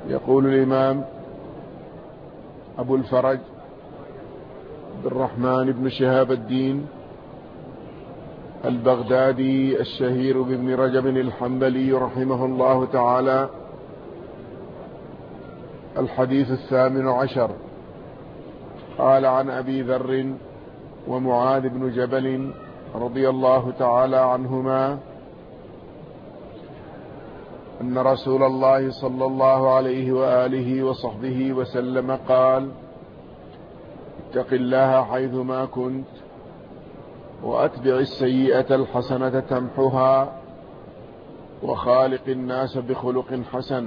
يقول الإمام أبو الفرج عبد الرحمن بن شهاب الدين البغدادي الشهير بابن رجب الحنبلي رحمه الله تعالى: الحديث 18. قال: عن أبي ذر ومعاذ بن جبل رضي الله تعالى عنهما أن رسول الله صلى الله عليه وآله وصحبه وسلم قال: اتق الله حيثما كنت وأتبع السيئة الحسنة تمحها وخالق الناس بخلق حسن.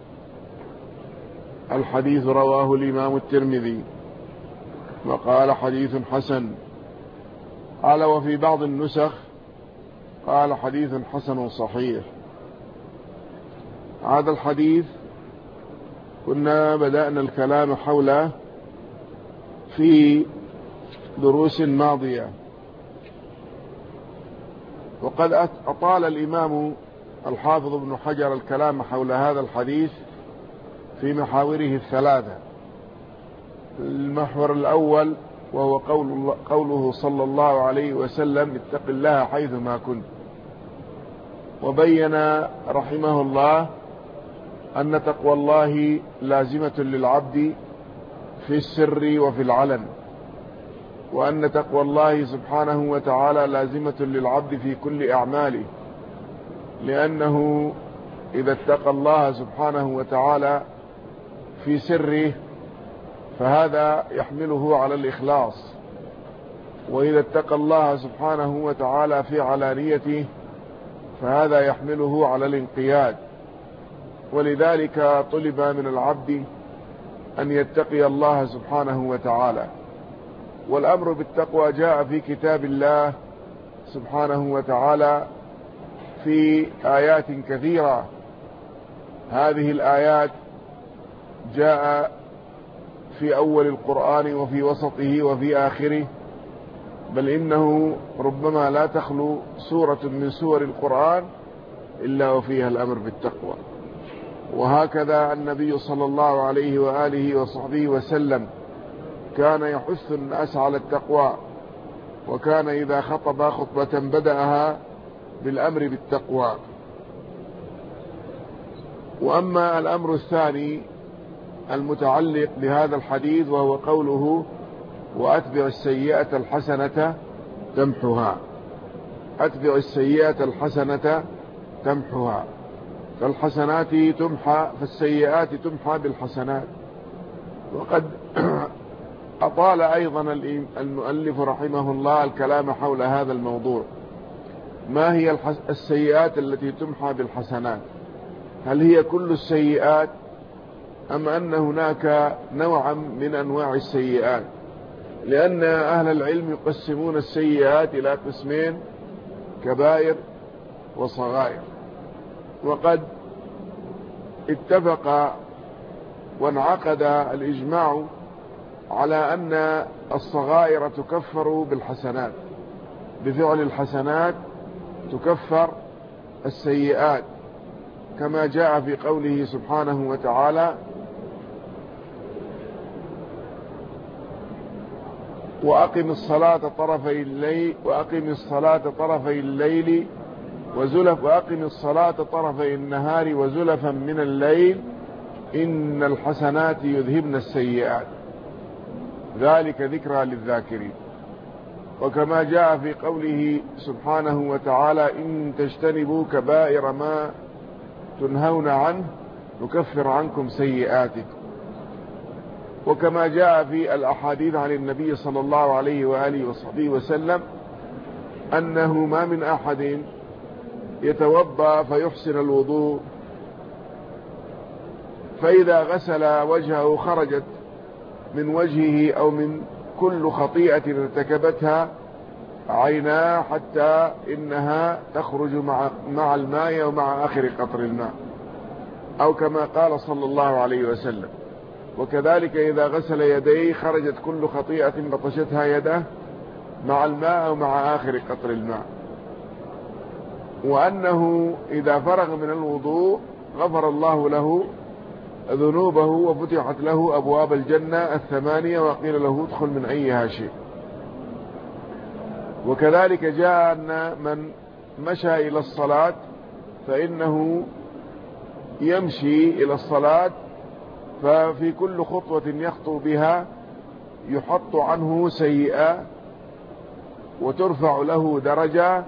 الحديث رواه الإمام الترمذي وقال: حديث حسن. قال: وفي بعض النسخ قال: حديث حسن صحيح. هذا الحديث كنا بدأنا الكلام حوله في دروس ماضية، وقد أطال الإمام الحافظ ابن حجر الكلام حول هذا الحديث في محاوره الثلاثة. المحور الأول وهو قوله صلى الله عليه وسلم: اتق الله حيثما كنت، وبين رحمه الله أن تقوى الله لازمة للعبد في السر وفي العلن، وأن تقوى الله سبحانه وتعالى لازمة للعبد في كل أعماله، لأنه إذا اتقى الله سبحانه وتعالى في سره فهذا يحمله على الإخلاص، وإذا اتقى الله سبحانه وتعالى في علانيته فهذا يحمله على الانقياد. ولذلك طلب من العبد أن يتقي الله سبحانه وتعالى. والأمر بالتقوى جاء في كتاب الله سبحانه وتعالى في آيات كثيرة. هذه الآيات جاء في أول القرآن وفي وسطه وفي آخره، بل إنه ربما لا تخلو سورة من سور القرآن إلا وفيها الأمر بالتقوى. وهكذا النبي صلى الله عليه وآله وصحبه وسلم كان يحث الناس على التقوى، وكان إذا خطب خطبة بدأها بالأمر بالتقوى. وأما الأمر الثاني المتعلق بهذا الحديث وهو قوله: وأتبع السيئة الحسنة تمحها. أتبع السيئة الحسنة تمحها، فالحسنات تمحى، فالسيئات تمحى بالحسنات. وقد أطال أيضا المؤلف رحمه الله الكلام حول هذا الموضوع. ما هي السيئات التي تمحى بالحسنات؟ هل هي كل السيئات أم أن هناك نوعا من أنواع السيئات؟ لأن أهل العلم يقسمون السيئات إلى قسمين: كبائر وصغائر. وقد اتفق وانعقد الإجماع على أن الصغائر تكفر بالحسنات، بفعل الحسنات تكفر السيئات، كما جاء في قوله سبحانه وتعالى: وأقم الصلاة طرفي الليل وأقم الصلاة طرفي النهار وزلفا من الليل إن الحسنات يذهبن السيئات ذلك ذكرى للذاكرين. وكما جاء في قوله سبحانه وتعالى: إن تجتنبوا كبائر ما تنهون عنه نكفر عنكم سيئاتكم. وكما جاء في الأحاديث عن النبي صلى الله عليه وآله وصحبه وسلم أنه ما من أحد يتوضأ فيحسن الوضوء فإذا غسل وجهه خرجت من وجهه أو من كل خطيئة ارتكبتها عيناه حتى إنها تخرج مع الماء ومع آخر قطر الماء، أو كما قال صلى الله عليه وسلم. وكذلك إذا غسل يديه خرجت كل خطيئة بطشتها يده مع الماء ومع آخر قطر الماء. وأنه إذا فرغ من الوضوء غفر الله له ذنوبه وفتحت له أبواب الجنة 8 وقيل له ادخل من أيها شئت. وكذلك جاء أن من مشى إلى الصلاة فإنه يمشي إلى الصلاة، ففي كل خطوة يخطو بها يحط عنه سيئة وترفع له درجة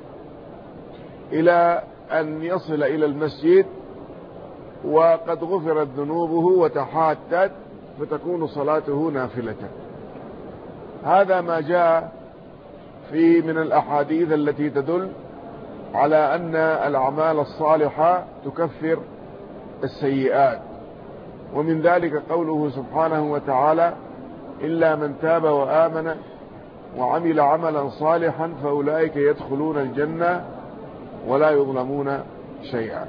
إلى أن يصل إلى المسجد وقد غفرت ذنوبه وتحاتت فتكون صلاته نافلة. هذا ما جاء في من الأحاديث التي تدل على أن الأعمال الصالحة تكفر السيئات. ومن ذلك قوله سبحانه وتعالى إلا من تاب وآمن وعمل عملا صالحا فأولئك يدخلون الجنة ولا يظلمون شيئا.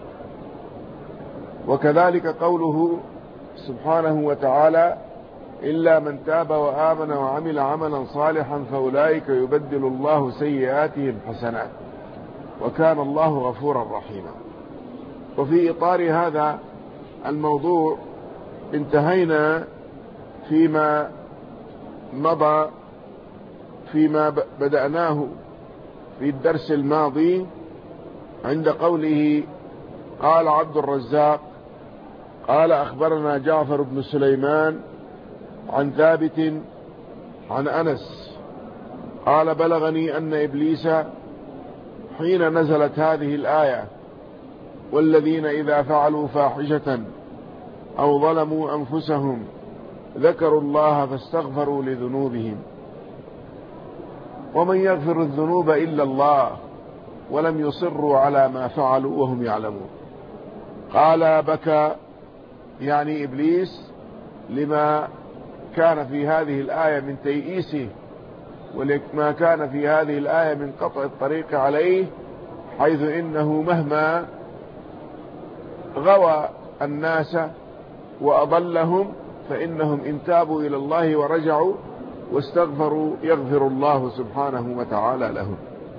وكذلك قوله سبحانه وتعالى إلا من تاب وآمن وعمل عملا صالحا فأولئك يبدل الله سيئاتهم حسنات وكان الله غفورا رحيما. وفي إطار هذا الموضوع انتهينا فيما مضى فيما بدأناه في الدرس الماضي عند قوله قال عبد الرزاق قال أخبرنا جعفر بن سليمان عن ثابت عن أنس قال بلغني أن إبليس حين نزلت هذه الآية والذين إذا فعلوا فاحشة أو ظلموا أنفسهم ذكروا الله فاستغفروا لذنوبهم ومن يغفر الذنوب إلا الله ولم يصروا على ما فعلوا وهم يعلمون. قال بكى يعني إبليس لما كان في هذه الآية من تيئيسه ولما كان في هذه الآية من قطع الطريق عليه، حيث إنه مهما غوى الناس وأضلهم فإنهم إن تابوا إلى الله ورجعوا واستغفروا يغفر الله سبحانه وتعالى لهم.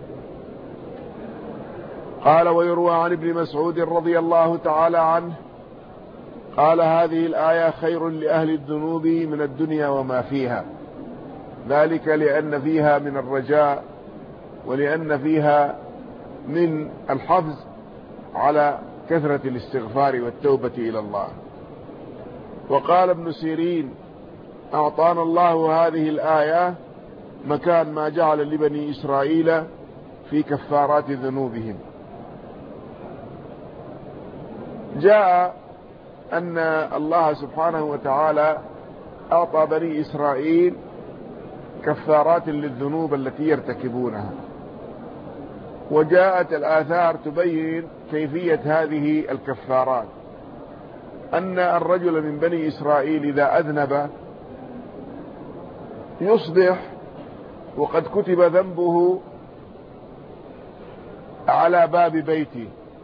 قال ويروى عن ابن مسعود رضي الله تعالى عنه قال هذه الآية خير لأهل الذنوب من الدنيا وما فيها، ذلك لأن فيها من الرجاء ولأن فيها من الحفظ على كثرة الاستغفار والتوبة إلى الله. وقال ابن سيرين أعطانا الله هذه الآية مكان ما جعل لبني إسرائيل في كفارات ذنوبهم. جاء أن الله سبحانه وتعالى أعطى بني إسرائيل كفارات للذنوب التي يرتكبونها، وجاءت الآثار تبين كيفية هذه الكفارات. أن الرجل من بني إسرائيل إذا أذنب يصبح وقد كتب ذنبه على باب بيته،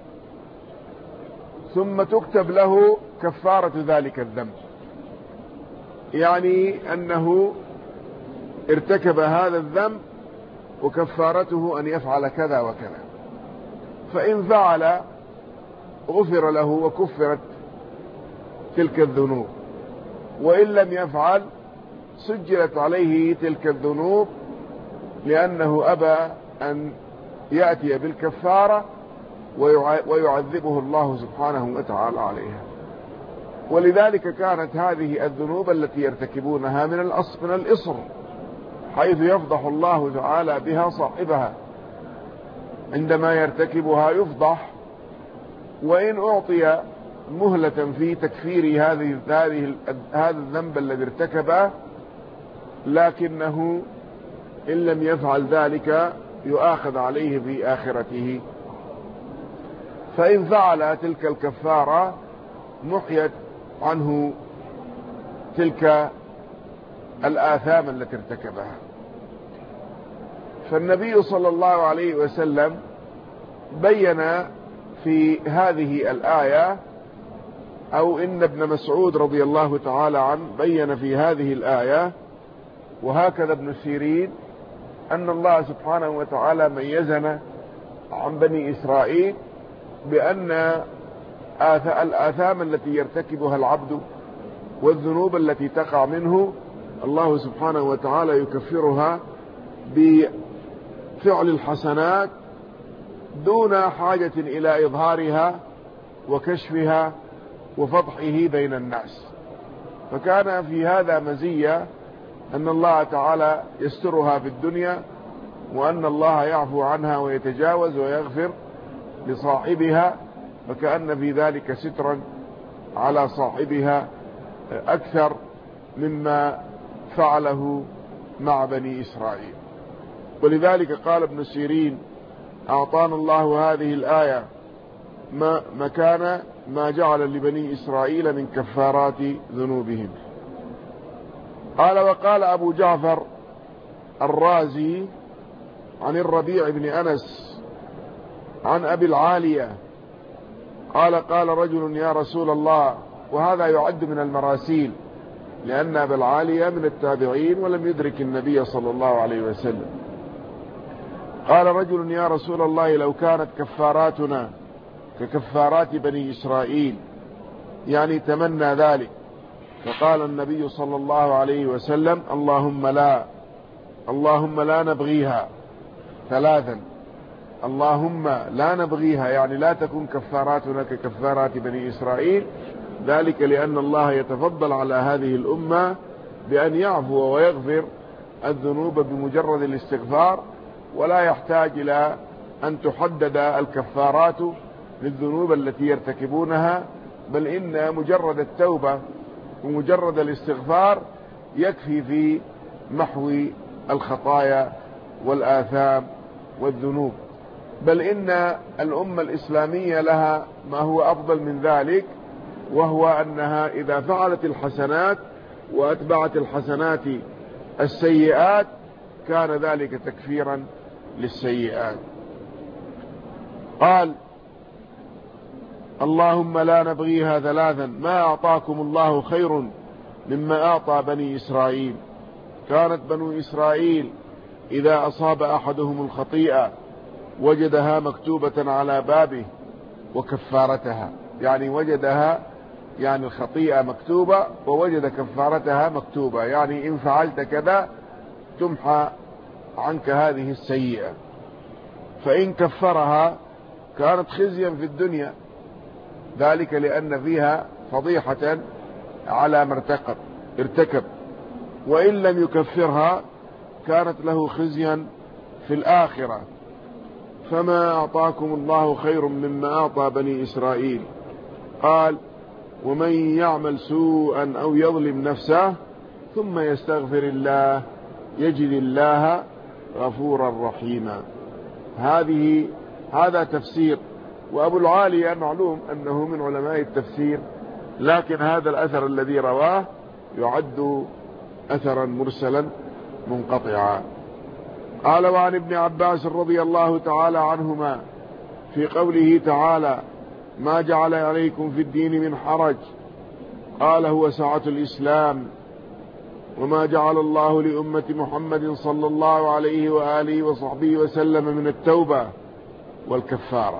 ثم تكتب له كفارة ذلك الذنب، يعني أنه ارتكب هذا الذنب وكفارته أن يفعل كذا وكذا، فإن فعل غفر له وكفرت تلك الذنوب، وإن لم يفعل سجلت عليه تلك الذنوب لأنه أبى أن يأتي بالكفارة ويعذبه الله سبحانه وتعالى عليها. ولذلك كانت هذه الذنوب التي يرتكبونها من الإصر، حيث يفضح الله تعالى بها صاحبها، عندما يرتكبها يفضح، وإن أعطي مهلة في تكفير هذا الذنب الذي ارتكبه، لكنه إن لم يفعل ذلك يؤاخذ عليه في آخرته. فإن فعل تلك الكفارة محيت عنه تلك الآثام التي ارتكبها. فالنبي صلى الله عليه وسلم بين في هذه الآية، أو إن ابن مسعود رضي الله تعالى عنه بين في هذه الآية، وهكذا ابن سيرين، أن الله سبحانه وتعالى ميزنا عن بني إسرائيل بأن الآثام التي يرتكبها العبد والذنوب التي تقع منه، الله سبحانه وتعالى يكفرها بفعل الحسنات دون حاجة إلى إظهارها وكشفها وفضحه بين الناس. فكان في هذا مزية أن الله تعالى يسترها في الدنيا، وأن الله يعفو عنها ويتجاوز ويغفر لصاحبها، فكأن في ذلك سترا على صاحبها أكثر مما فعله مع بني إسرائيل. ولذلك قال ابن سيرين: أعطانا الله هذه الآية مكان ما جعل لبني إسرائيل من كفارات ذنوبهم. قال: وقال أبو جعفر الرازي عن الربيع بن أنس عن أبي العالية قال: قال رجل: يا رسول الله. وهذا يعد من المراسيل، لأن أبا العالية من التابعين ولم يدرك النبي صلى الله عليه وسلم. قال رجل: يا رسول الله، لو كانت كفاراتنا ككفارات بني إسرائيل، يعني تمنى ذلك. فقال النبي صلى الله عليه وسلم: اللهم لا نبغيها. 3: اللهم لا نبغيها، يعني لا تكون كفاراتنا ككفارات بني إسرائيل، ذلك لأن الله يتفضل على هذه الأمة بأن يعفو ويغفر الذنوب بمجرد الاستغفار، ولا يحتاج إلى أن تحدد الكفارات للذنوب التي يرتكبونها، بل إن مجرد التوبة ومجرد الاستغفار يكفي في محو الخطايا والآثام والذنوب. بل إن الأمة الإسلامية لها ما هو أفضل من ذلك، وهو أنها إذا فعلت الحسنات وأتبعت الحسنات السيئات كان ذلك تكفيرا للسيئات. قال: اللهم لا نبغيها. 3: ما أعطاكم الله خير مما أعطى بني إسرائيل. كانت بنو إسرائيل إذا أصاب أحدهم الخطيئة وجدها مكتوبة على بابه وكفارتها، يعني وجدها، يعني الخطيئة مكتوبة ووجد كفارتها مكتوبة، يعني إن فعلت كذا تمحى عنك هذه السيئة. فإن كفرها كانت خزيا في الدنيا، ذلك لأن فيها فضيحة على ما ارتكب، وإن لم يكفرها كانت له خزيا في الآخرة. فما أعطاكم الله خير مما أعطى بني إسرائيل. قال: ومن يعمل سوءا أو يظلم نفسه ثم يستغفر الله يجد الله غفورا رحيما. هذا تفسير، وأبو العالية معلوم أنه من علماء التفسير، لكن هذا الأثر الذي رواه يعد أثرا مرسلا منقطعا. قال: وعن ابن عباس رضي الله تعالى عنهما في قوله تعالى: ما جعل عليكم في الدين من حرج، قال: هو سعة الإسلام، وما جعل الله لأمة محمد صلى الله عليه وآله وصحبه وسلم من التوبة والكفارة.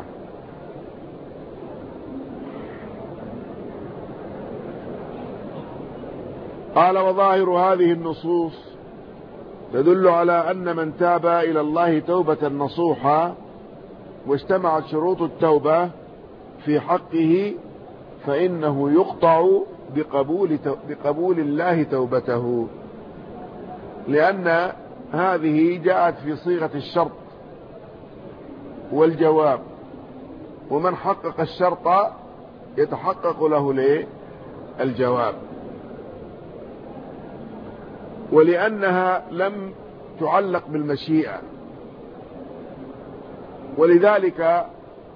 قال: وظاهر هذه النصوص تدل على أن من تاب إلى الله توبة نصوحا واجتمعت شروط التوبة في حقه فإنه يقطع بقبول الله توبته، لأن هذه جاءت في صيغة الشرط والجواب، ومن حقق الشرط يتحقق له الجواب. ولأنها لم تعلق بالمشيئة، ولذلك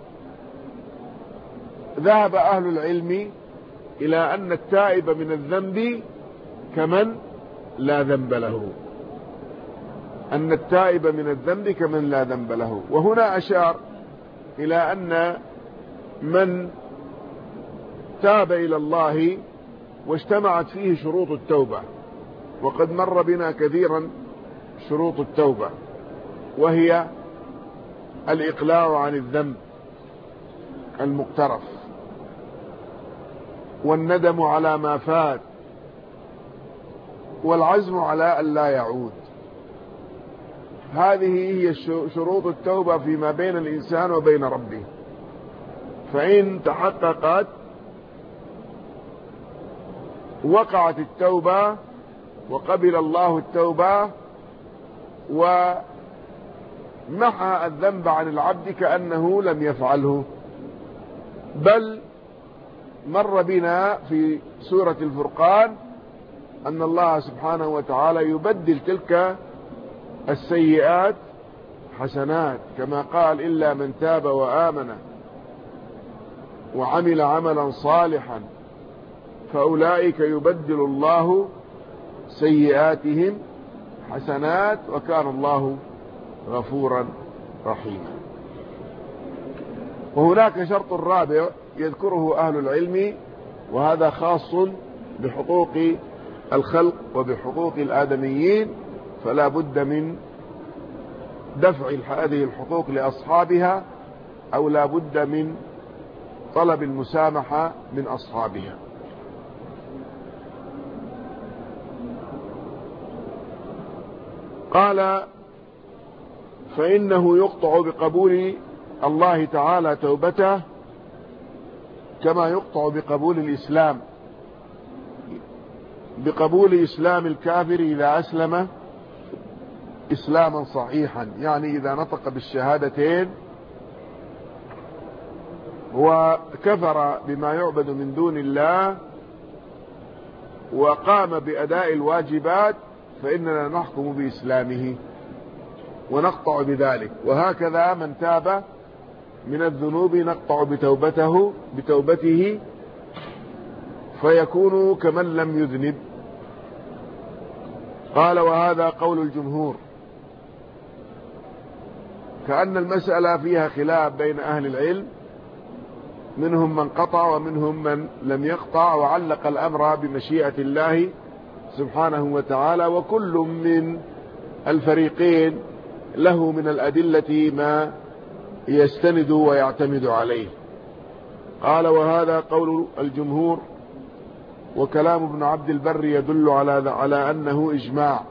ذهب أهل العلم إلى أن التائب من الذنب كمن لا ذنب له، أن التائب من الذنب كمن لا ذنب له. وهنا أشار إلى أن من تاب إلى الله واجتمعت فيه شروط التوبة، وقد مر بنا كثيرا شروط التوبة، وهي الإقلاع عن الذنب المقترف، والندم على ما فات والعزم على أن لا يعود. هذه هي شروط التوبة فيما بين الإنسان وبين ربه. فإن تحققت وقعت التوبة وقبل الله التوبة ومحى الذنب عن العبد كأنه لم يفعله. بل مر بنا في سورة الفرقان أن الله سبحانه وتعالى يبدل تلك السيئات حسنات، كما قال: إلا من تاب وآمن وعمل عملا صالحا فأولئك يبدل الله سيئاتهم حسنات وكان الله غفورا رحيما. وهناك شرط رابع يذكره أهل العلم، وهذا خاص بحقوق الخلق وبحقوق الآدميين، فلا بد من دفع هذه الحقوق لأصحابها، أو لا بد من طلب المسامحة من أصحابها. قال: فإنه يقطع بقبول الله تعالى توبته كما يقطع بقبول الإسلام، بقبول إسلام الكافر إذا أسلم إسلاما صحيحا، يعني إذا نطق بالشهادتين وكفر بما يعبد من دون الله وقام بأداء الواجبات، فإننا نحكم بإسلامه ونقطع بذلك. وهكذا من تاب من الذنوب نقطع بتوبته فيكون كمن لم يذنب. قال: وهذا قول الجمهور، كأن المسألة فيها خلاف بين أهل العلم، منهم من قطع ومنهم من لم يقطع، وعلق الأمر بمشيئة الله سبحانه وتعالى، وكل من الفريقين له من الأدلة ما يستند ويعتمد عليه. قال: وهذا قول الجمهور، وكلام ابن عبد البر يدل على أنه إجماع.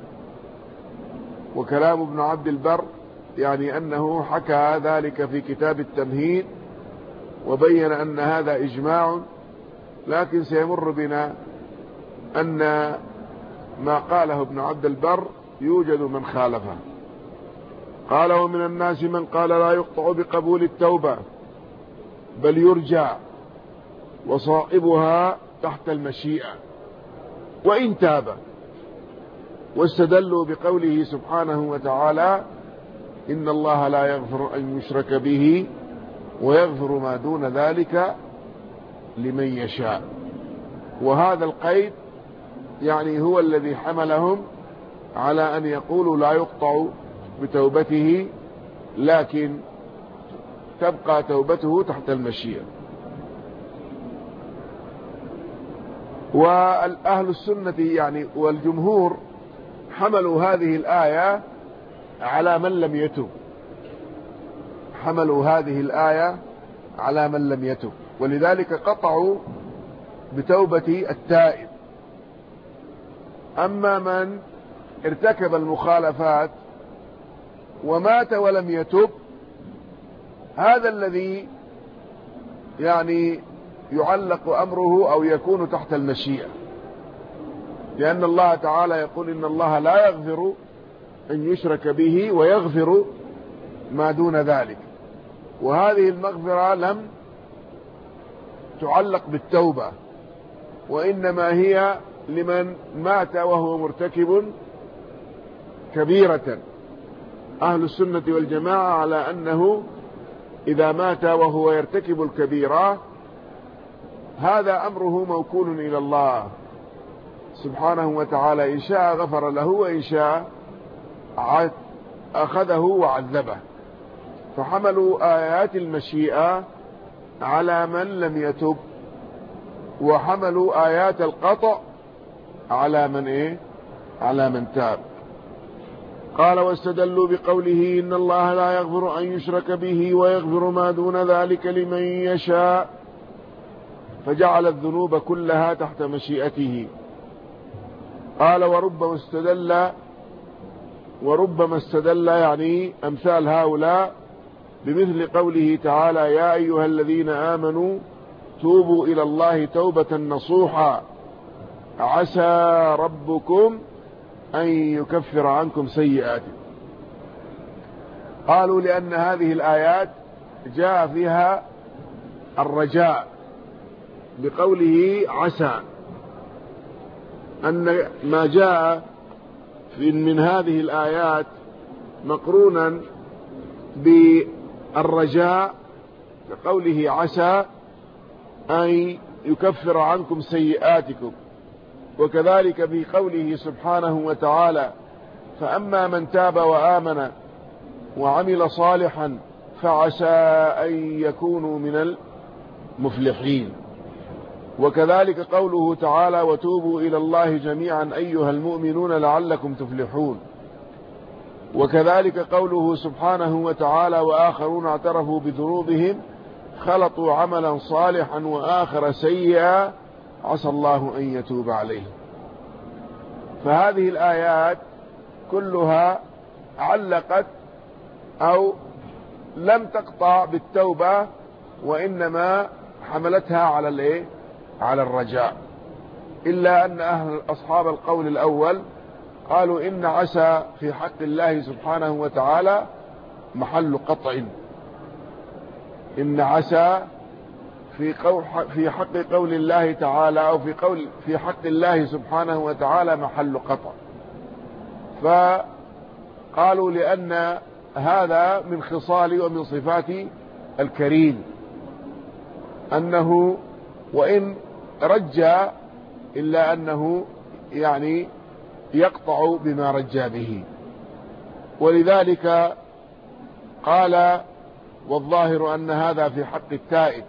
وكلام ابن عبد البر يعني أنه حكى ذلك في كتاب التمهيد وبين أن هذا إجماع، لكن سيمر بنا أن ما قاله ابن عبد البر يوجد من خالفه. قال: ومن الناس من قال لا يقطع بقبول التوبة بل يرجع وصائبها تحت المشيئة وإن تاب، واستدلوا بقوله سبحانه وتعالى: إن الله لا يغفر أن يشرك به ويغفر ما دون ذلك لمن يشاء. وهذا القيد يعني هو الذي حملهم على أن يقولوا لا يقطع بتوبته، لكن تبقى توبته تحت المشيئة. وأهل السنة يعني والجمهور حملوا هذه الآية على من لم يتب، حملوا هذه الآية على من لم يتب، ولذلك قطعوا بتوبة التائب. أما من ارتكب المخالفات ومات ولم يتب، هذا الذي يعني يعلق أمره أو يكون تحت المشيئة، لأن الله تعالى يقول: إن الله لا يغفر أن يشرك به ويغفر ما دون ذلك. وهذه المغفرة لم تعلق بالتوبة، وإنما هي لمن مات وهو مرتكب كبيرة. أهل السنة والجماعة على أنه إذا مات وهو يرتكب الكبيرة هذا أمره موكول إلى الله سبحانه وتعالى، إن شاء غفر له وإن شاء أخذه وعذبه. فحملوا آيات المشيئة على من لم يتب، وحملوا آيات القطع على من على من تاب. قال: واستدلوا بقوله: إن الله لا يغفر أن يشرك به ويغفر ما دون ذلك لمن يشاء، فجعل الذنوب كلها تحت مشيئته. قال وربما استدل يعني أمثال هؤلاء بمثل قوله تعالى: يا أيها الذين آمنوا توبوا إلى الله توبة نصوحا عسى ربكم أن يكفر عنكم سيئاتكم. قالوا لأن هذه الآيات جاء فيها الرجاء بقوله عسى، أن ما جاء من هذه الآيات مقرونا بالرجاء بقوله عسى أن يكفر عنكم سيئاتكم. وكذلك في قوله سبحانه وتعالى: فأما من تاب وآمن وعمل صالحا فعسى أن يكونوا من المفلحين. وكذلك قوله تعالى: وتوبوا إلى الله جميعا أيها المؤمنون لعلكم تفلحون. وكذلك قوله سبحانه وتعالى: وآخرون اعترفوا بذنوبهم خلطوا عملا صالحا وآخر سيئا عسى الله أن يتوب عليهم. فهذه الآيات كلها علقت أو لم تقطع بالتوبة، وإنما حملتها على الرجاء. إلا أن أصحاب القول الأول قالوا إن عسى في حق الله سبحانه وتعالى محل قطع. إن عسى في حق قول الله تعالى أو في حق الله سبحانه وتعالى محل قطع. فقالوا لأن هذا من خصال ومن صفات الكريم، أنه وإن رجى إلا أنه يعني يقطع بما رجى به. ولذلك قال: والظاهر أن هذا في حق التائب،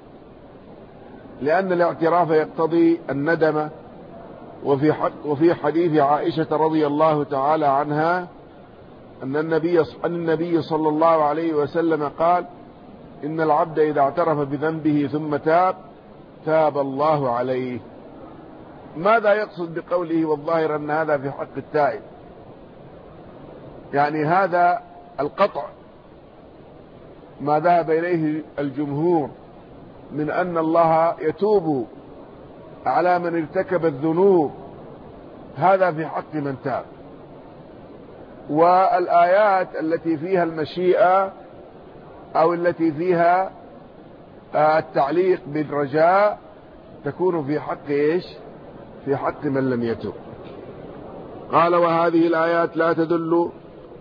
لأن الاعتراف يقتضي الندم. وفي حديث عائشة رضي الله تعالى عنها أن النبي صلى الله عليه وسلم قال: إن العبد إذا اعترف بذنبه ثم تاب الله عليه. ماذا يقصد بقوله والظاهر أن هذا في حق التائب؟ يعني هذا القطع ما ذهب إليه الجمهور من أن الله يتوب على من ارتكب الذنوب، هذا في حق من تاب. والآيات التي فيها المشيئة أو التي فيها التعليق بالرجاء تكون في حق إيش؟ في حق من لم يتب. قال: وهذه الآيات لا تدل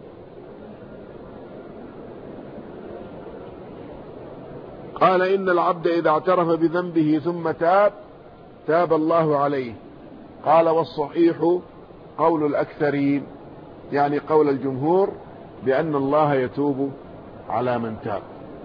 قال: إن العبد إذا اعترف بذنبه ثم تاب الله عليه. قال: والصحيح قول الأكثرين، يعني قول الجمهور، بأن الله يتوب على من تاب.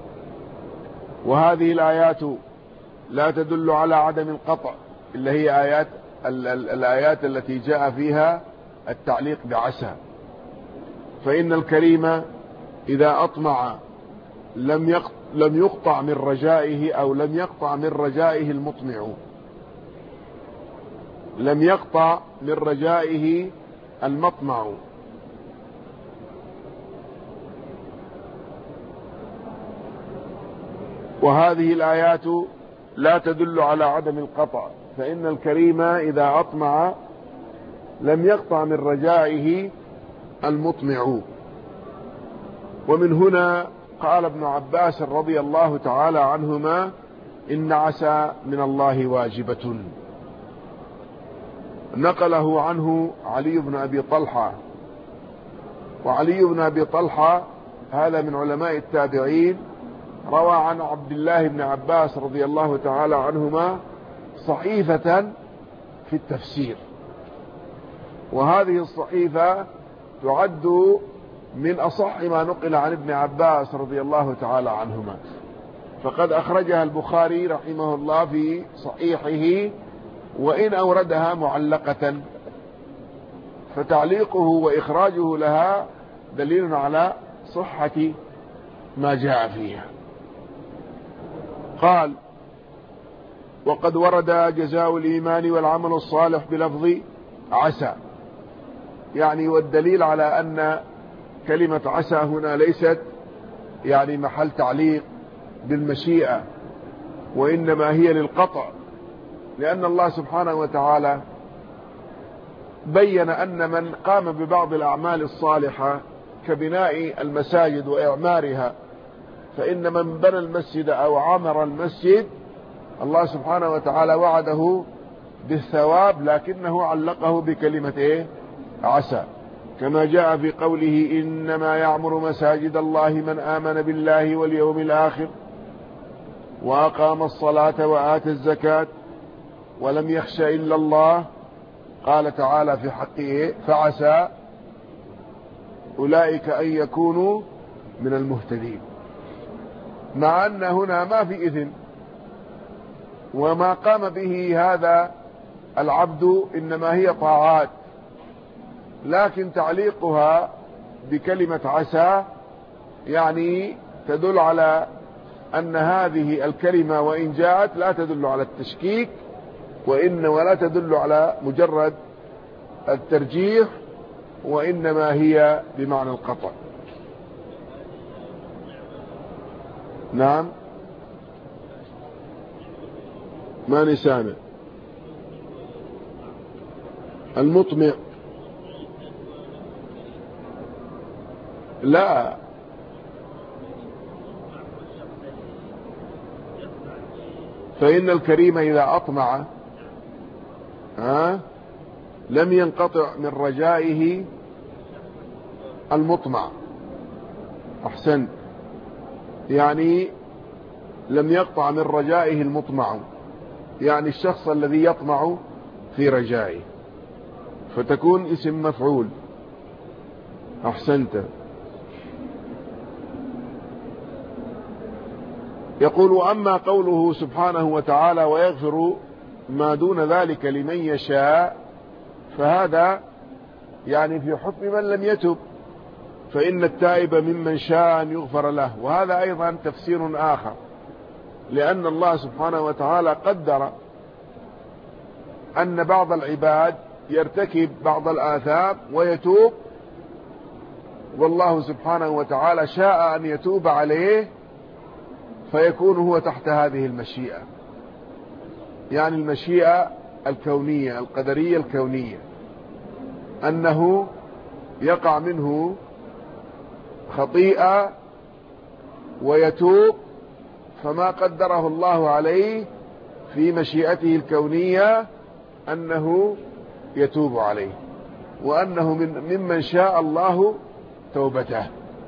وهذه الآيات لا تدل على عدم القطع، اللي هي الآيات التي جاء فيها التعليق بعسى. فإن الكريم إذا أطمع لم يقطع من رجائه، أو لم يقطع من رجائه المطمع، لم يقطع من رجائه المطمع. وهذه الآيات لا تدل على عدم القطع، فإن الكريم إذا أطمع لم يقطع من رجائه المطمع. ومن هنا قال ابن عباس رضي الله تعالى عنهما: إن عسى من الله واجبة. نقله عنه علي بن أبي طلحة. وعلي بن أبي طلحة هذا من علماء التابعين، روى عن عبد الله بن عباس رضي الله تعالى عنهما صحيفة في التفسير، وهذه الصحيفة تعد من أصح ما نقل عن ابن عباس رضي الله تعالى عنهما، فقد أخرجها البخاري رحمه الله في صحيحه، وإن أوردها معلقة، فتعليقه وإخراجه لها دليل على صحة ما جاء فيها. قال: وقد ورد جزاء الإيمان والعمل الصالح بلفظ عسى، يعني والدليل على أن كلمة عسى هنا ليست يعني محل تعليق بالمشيئة، وإنما هي للقطع، لأن الله سبحانه وتعالى بين أن من قام ببعض الأعمال الصالحة كبناء المساجد وإعمارها، فإن من بنى المسجد أو عمر المسجد الله سبحانه وتعالى وعده بالثواب، لكنه علقه بكلمة عسى، كما جاء في قوله إنما يعمر مساجد الله من آمن بالله واليوم الآخر وأقام الصلاة وآتى الزكاة ولم يخش إلا الله. قال تعالى في حقه فعسى أولئك أن يكونوا من المهتدين، مع أن هنا ما في إذن، وما قام به هذا العبد إنما هي طاعات، لكن تعليقها بكلمة عسى يعني تدل على أن هذه الكلمة وإن جاءت لا تدل على التشكيك ولا تدل على مجرد الترجيح، وإنما هي بمعنى القطع. نعم، ما نسامع. المطمع لا، فإن الكريم إذا أطمع لم ينقطع من رجائه المطمع. أحسن، يعني لم يقطع من رجائه المطمع، يعني الشخص الذي يطمع في رجائه، فتكون اسم مفعول. أحسنت. يقول أما قوله سبحانه وتعالى ويغفر ما دون ذلك لمن يشاء، فهذا يعني في حكم من لم يتب، فإن التائب ممن شاء أن يغفر له، وهذا أيضا تفسير آخر، لأن الله سبحانه وتعالى قدر أن بعض العباد يرتكب بعض الآثام ويتوب، والله سبحانه وتعالى شاء أن يتوب عليه فيكون هو تحت هذه المشيئة، يعني المشيئة الكونية القدرية الكونية، أنه يقع منه خطيئة ويتوب، فما قدره الله عليه في مشيئته الكونية أنه يتوب عليه، وأنه ممن شاء الله توبته.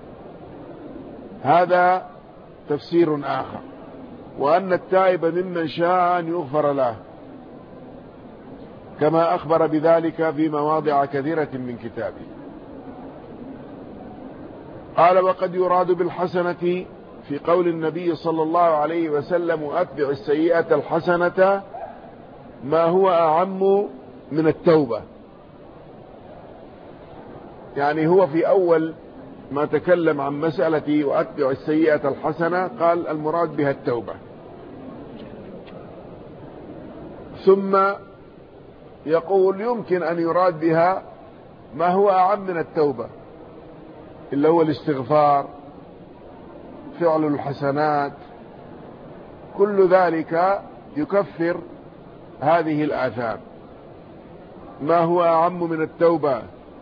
هذا تفسير آخر. وأن التائب ممن شاء أن يغفر له، كما أخبر بذلك في مواضع كثيرة من كتابه. قال وقد يراد بالحسنة في قول النبي صلى الله عليه وسلم أتبع السيئة الحسنة ما هو أعم من التوبة، يعني هو في أول ما تكلم عن مسألة وأتبع السيئة الحسنة قال المراد بها التوبة، ثم يقول يمكن أن يراد بها ما هو أعم من التوبة، اللي هو الاستغفار، فعل الحسنات، كل ذلك يكفر هذه الآثام. ما هو أعم من التوبة،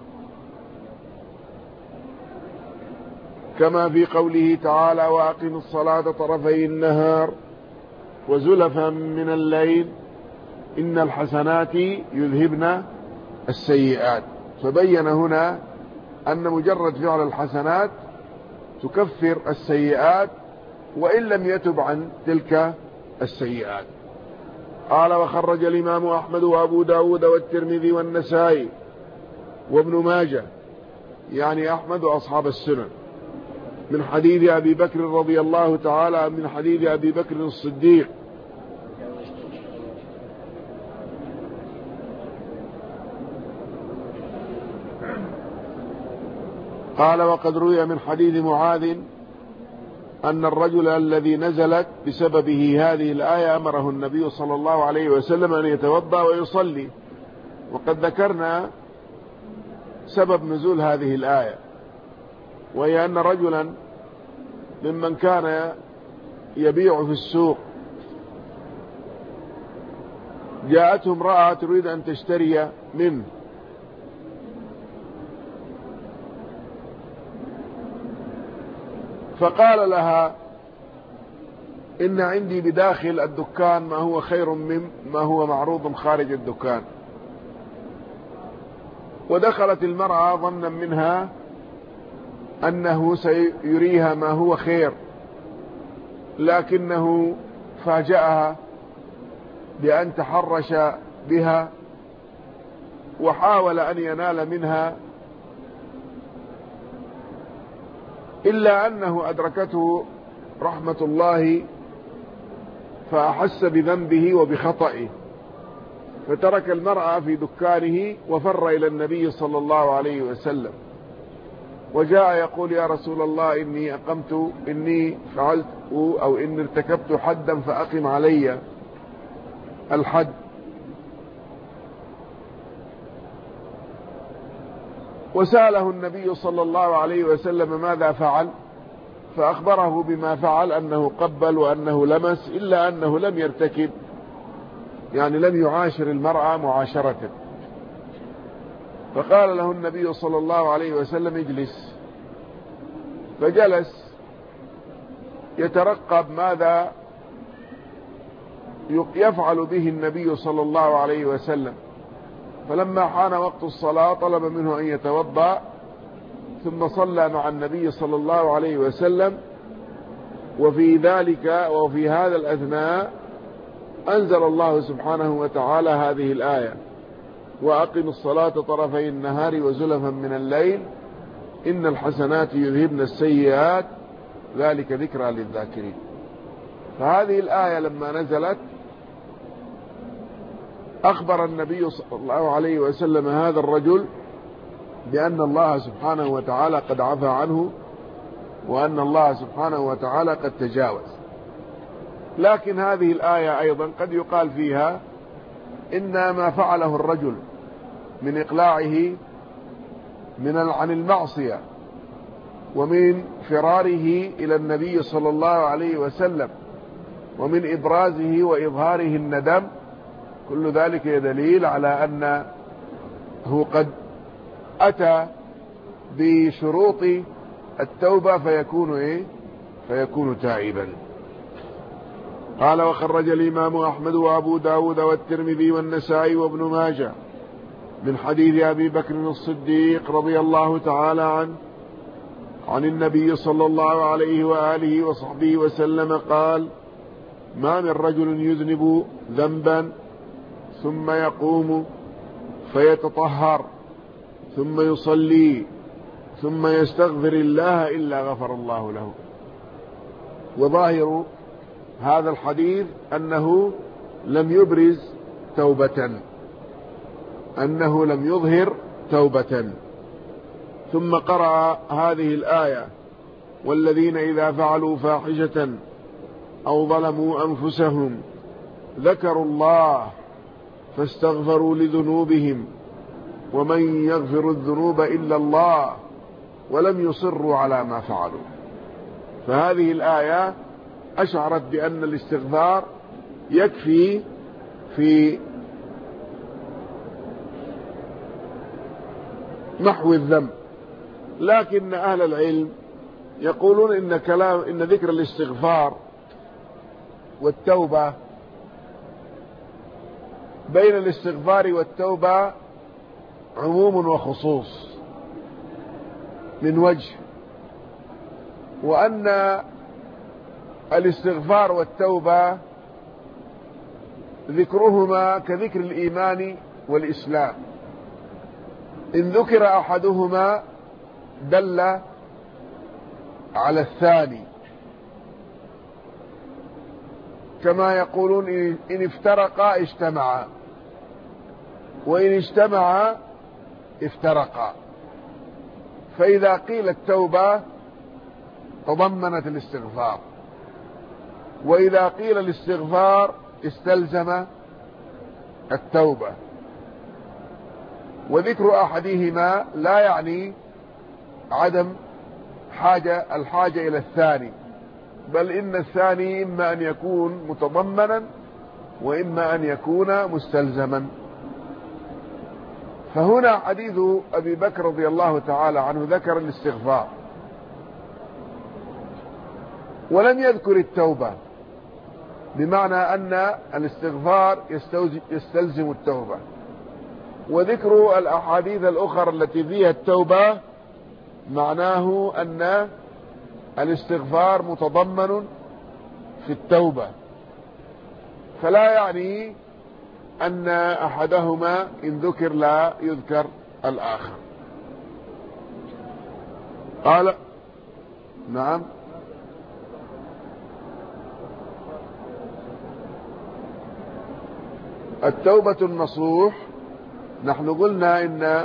كما في قوله تعالى وأقم الصلاة طرفي النهار وزلفا من الليل إن الحسنات يذهبن السيئات، فبين هنا أن مجرد فعل الحسنات تكفر السيئات وإن لم يتب عن تلك السيئات. قال وخرج الإمام أحمد وأبو داود والترمذي والنسائي وابن ماجه، يعني أحمد وأصحاب السنن، من حديث أبي بكر رضي الله تعالى من حديث أبي بكر الصديق قال وقد روي من حديث معاذ أن الرجل الذي نزلت بسببه هذه الآية أمره النبي صلى الله عليه وسلم أن يتوضأ ويصلي، وقد ذكرنا سبب نزول هذه الآية، وهي أن رجلا ممن كان يبيع في السوق جاءته امرأة تريد أن تشتري منه، فقال لها إن عندي بداخل الدكان ما هو خير مما هو معروض خارج الدكان. ودخلت المرأة ظنا منها أنه سيريها ما هو خير، لكنه فاجأها بأن تحرش بها وحاول أن ينال منها، إلا أنه أدركته رحمة الله فأحس بذنبه وبخطئه، فترك المرأة في دكانه وفر إلى النبي صلى الله عليه وسلم، وجاء يقول يا رسول الله إني فعلت أو إني ارتكبت حدا فأقم علي الحد. وسأله النبي صلى الله عليه وسلم ماذا فعل، فأخبره بما فعل، أنه قبل وأنه لمس، إلا أنه لم يرتكب، يعني لم يعاشر المرأة معاشرة. فقال له النبي صلى الله عليه وسلم اجلس، فجلس يترقب ماذا يفعل به النبي صلى الله عليه وسلم. فلما حان وقت الصلاة طلب منه أن يتوضأ، ثم صلى مع النبي صلى الله عليه وسلم. وفي ذلك وفي هذا الأثناء أنزل الله سبحانه وتعالى هذه الآية: وأقم الصلاة طرفي النهار وزلفا من الليل إن الحسنات يذهبن السيئات ذلك ذكرى للذاكرين. فهذه الآية لما نزلت أخبر النبي صلى الله عليه وسلم هذا الرجل بأن الله سبحانه وتعالى قد عفى عنه، وأن الله سبحانه وتعالى قد تجاوز. لكن هذه الآية أيضا قد يقال فيها إن ما فعله الرجل من إقلاعه عن المعصية ومن فراره إلى النبي صلى الله عليه وسلم ومن إبرازه وإظهاره الندم، كل ذلك دليل على أنه قد أتى بشروط التوبة فيكون تائبا. قال: وخرج الإمام أحمد وأبو داود والترمذي والنسائي وابن ماجه من حديث أبي بكر الصديق رضي الله تعالى عنه عن النبي صلى الله عليه وآله وصحبه وسلم قال: ما من رجل يذنب ذنبا ثم يقوم فيتطهر ثم يصلي ثم يستغفر الله إلا غفر الله له. وظاهر هذا الحديث أنه لم يبرز توبة، أنه لم يظهر توبة. ثم قرأ هذه الآية: والذين إذا فعلوا فاحشة أو ظلموا أنفسهم ذكروا الله فاستغفروا لذنوبهم ومن يغفر الذنوب إلا الله ولم يصروا على ما فعلوا. فهذه الآية أشعرت بأن الاستغفار يكفي في محو الذنب، لكن أهل العلم يقولون إن ذكر الاستغفار والتوبة بين الاستغفار والتوبة عموم وخصوص من وجه، وأن الاستغفار والتوبة ذكرهما كذكر الإيمان والإسلام، إن ذكر أحدهما دل على الثاني، كما يقولون إن افترقا اجتمعا وإن اجتمعا افترقا. فإذا قيل التوبة تضمنت الاستغفار. وإذا قيل الاستغفار استلزم التوبة، وذكر أحدهما لا يعني عدم الحاجة إلى الثاني، بل إن الثاني إما أن يكون متضمنا وإما أن يكون مستلزما. فهنا حديث أبي بكر رضي الله تعالى عنه ذكر الاستغفار ولم يذكر التوبة، بمعنى أن الاستغفار يستلزم التوبة، وذكر الأحاديث الأخرى التي فيها التوبة معناه أن الاستغفار متضمن في التوبة، فلا يعني أن أحدهما إن ذكر لا يذكر الآخر. قال نعم. التوبة النصوح، نحن قلنا إن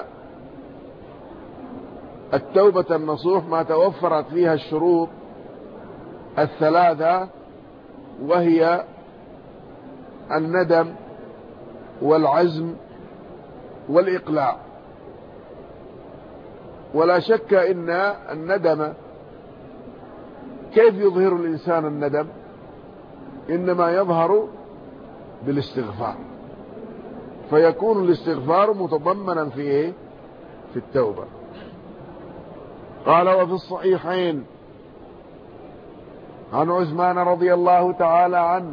التوبة النصوح ما توفرت فيها الشروط الثلاثة، وهي الندم والعزم والإقلاع. ولا شك إن الندم، كيف يظهر الإنسان الندم؟ إنما يظهر بالاستغفار، فيكون الاستغفار متضمنا في إيه؟ في التوبة. قال وفي الصحيحين عن عثمان رضي الله تعالى عنه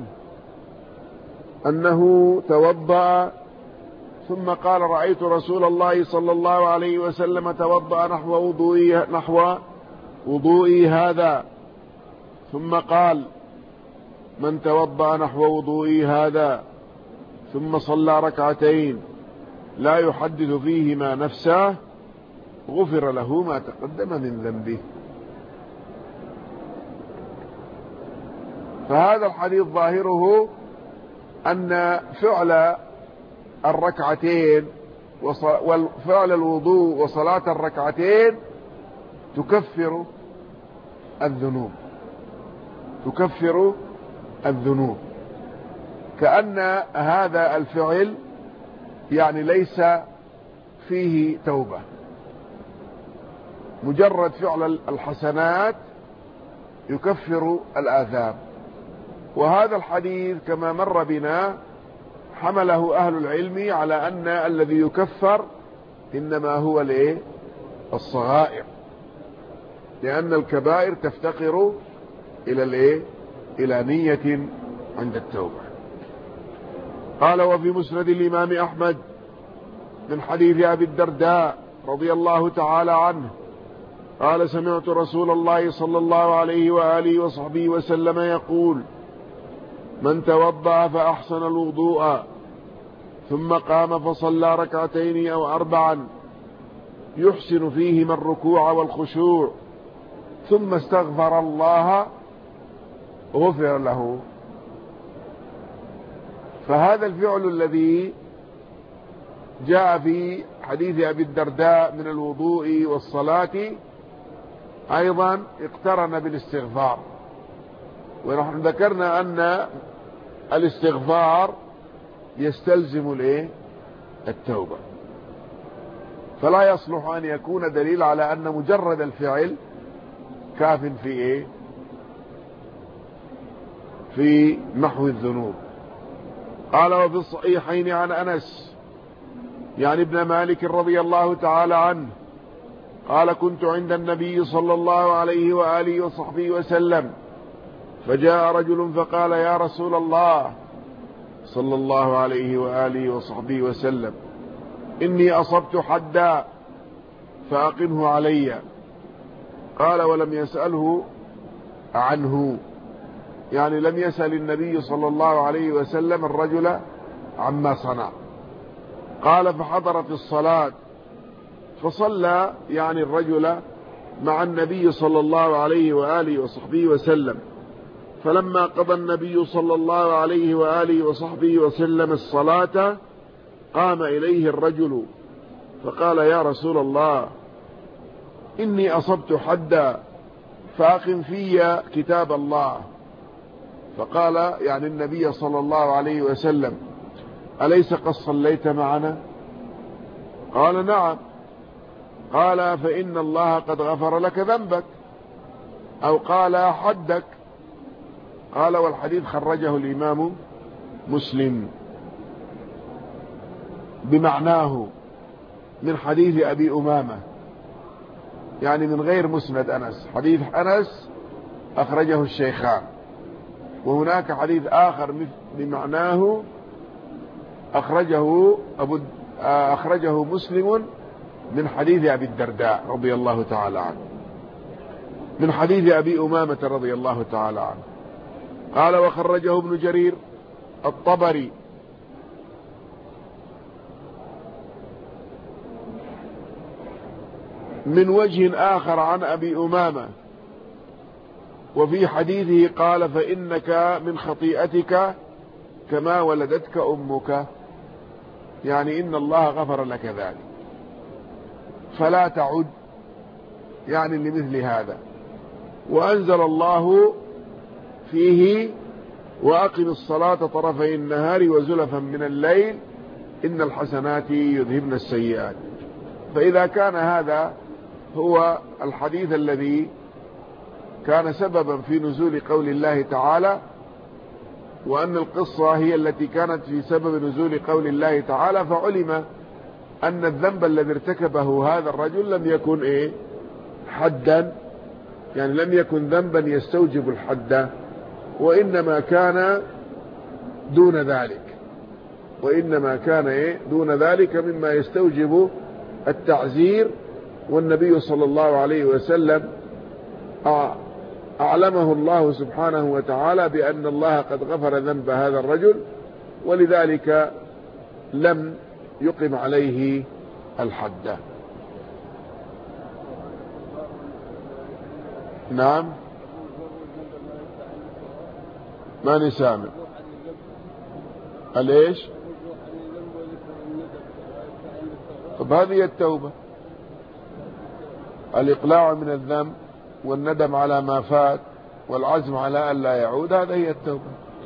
أنه توضأ ثم قال رأيت رسول الله صلى الله عليه وسلم توضأ نحو وضوئي هذا، ثم قال من توضأ نحو وضوئي هذا ثم صلى ركعتين لا يحدث فيهما نفسه غفر له ما تقدم من ذنبه. فهذا الحديث ظاهره أن فعل الركعتين وفعل الوضوء وصلاة الركعتين تكفر الذنوب، كأن هذا الفعل يعني ليس فيه توبة، مجرد فعل الحسنات يكفر الآثام. وهذا الحديث كما مر بنا حمله أهل العلم على أن الذي يكفر إنما هو الصغائر، لأن الكبائر تفتقر إلى نية عند التوبة. قال وفي مسند الإمام أحمد من حديث أبي الدرداء رضي الله تعالى عنه قال سمعت رسول الله صلى الله عليه وآله وصحبه وسلم يقول من توضأ فأحسن الوضوء ثم قام فصلى ركعتين أو أربعا يحسن فيهما الركوع والخشوع ثم استغفر الله غفر له. فهذا الفعل الذي جاء في حديث أبي الدرداء من الوضوء والصلاة أيضا اقترن بالاستغفار، ونحن ذكرنا أن الاستغفار يستلزم التوبة، فلا يصلح أن يكون دليل على أن مجرد الفعل كاف في محو الذنوب. قال وفي الصحيحين عن أنس يعني ابن مالك رضي الله تعالى عنه قال كنت عند النبي صلى الله عليه وآله وصحبه وسلم فجاء رجل فقال يا رسول الله صلى الله عليه وآله وصحبه وسلم إني أصبت حدا فأقمه علي. قال ولم يسأله عنه، يعني لم يسأل النبي صلى الله عليه وسلم الرجل عما صنع. قال فحضرت الصلاة فصلى يعني الرجل مع النبي صلى الله عليه وآله وصحبه وسلم، فلما قضى النبي صلى الله عليه وآله وصحبه وسلم الصلاة قام إليه الرجل فقال يا رسول الله إني أصبت حدا فأقم في كتاب الله. فقال يعني النبي صلى الله عليه وسلم: أليس قد صليت معنا؟ قال: نعم. قال: فإن الله قد غفر لك ذنبك، أو قال حدك. قال: والحديث خرجه الإمام مسلم بمعناه من حديث أبي أمامة، يعني من غير مسند أنس. حديث أنس أخرجه الشيخان، وهناك حديث آخر بمعناه أخرجه مسلم من حديث أبي الدرداء رضي الله تعالى عنه، من حديث أبي أمامة رضي الله تعالى عنه. قال: وخرجه ابن جرير الطبري من وجه آخر عن أبي أمامة، وفي حديثه قال: فإنك من خطيئتك كما ولدتك أمك، يعني إن الله غفر لك ذلك فلا تعد، يعني لمثل هذا. وأنزل الله فيه: وأقم الصلاة طرفي النهار وزلفا من الليل إن الحسنات يذهبن السيئات. فإذا كان هذا هو الحديث الذي كان سببا في نزول قول الله تعالى، وأن القصة هي التي كانت في سبب نزول قول الله تعالى، فعلم أن الذنب الذي ارتكبه هذا الرجل لم يكن حدا، يعني لم يكن ذنبا يستوجب الحد، وإنما كان دون ذلك، دون ذلك مما يستوجب التعزير. والنبي صلى الله عليه وسلم أعلمه الله سبحانه وتعالى بأن الله قد غفر ذنب هذا الرجل، ولذلك لم يقم عليه الحد. نعم، ما نسامع. ليش؟ طب هذه التوبة، الإقلاع من الذنب والندم على ما فات والعزم على أن لا يعود، هذا هي التوبة.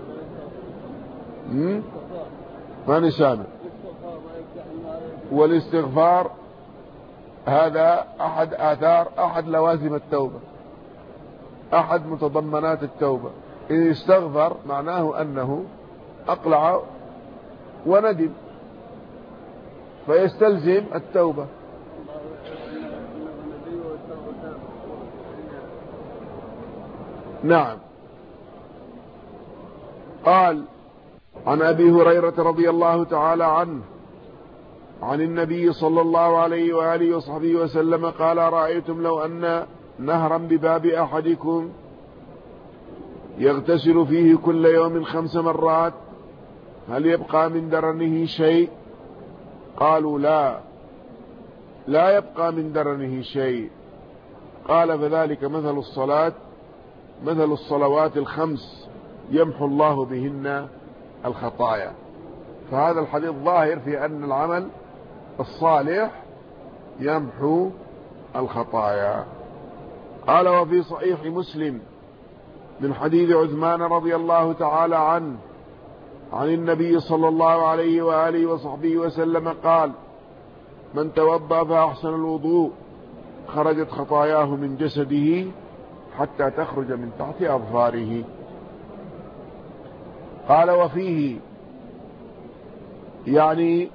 ما نسامع. والاستغفار هذا أحد لوازم التوبة، أحد متضمنات التوبة. إن استغفر معناه أنه أقلع وندم، فيستلزم التوبة. نعم. قال: عن أبي هريرة رضي الله تعالى عنه عن النبي صلى الله عليه وآله وصحبه وسلم قال: رأيتم لو أن نهرا بباب أحدكم يغتسل فيه كل يوم 5 مرات هل يبقى من درنه شيء؟ قالوا: لا يبقى من درنه شيء. قال: فذلك مثل الصلوات 5 يمحو الله بهن الخطايا. فهذا الحديث ظاهر في أن العمل الصالح يمحو الخطايا. قال: وفي صحيح مسلم من حديث عثمان رضي الله تعالى عنه عن النبي صلى الله عليه وآله وصحبه وسلم قال: من توضأ فأحسن الوضوء خرجت خطاياه من جسده حتى تخرج من تحت أظفاره. قال: وفيه، يعني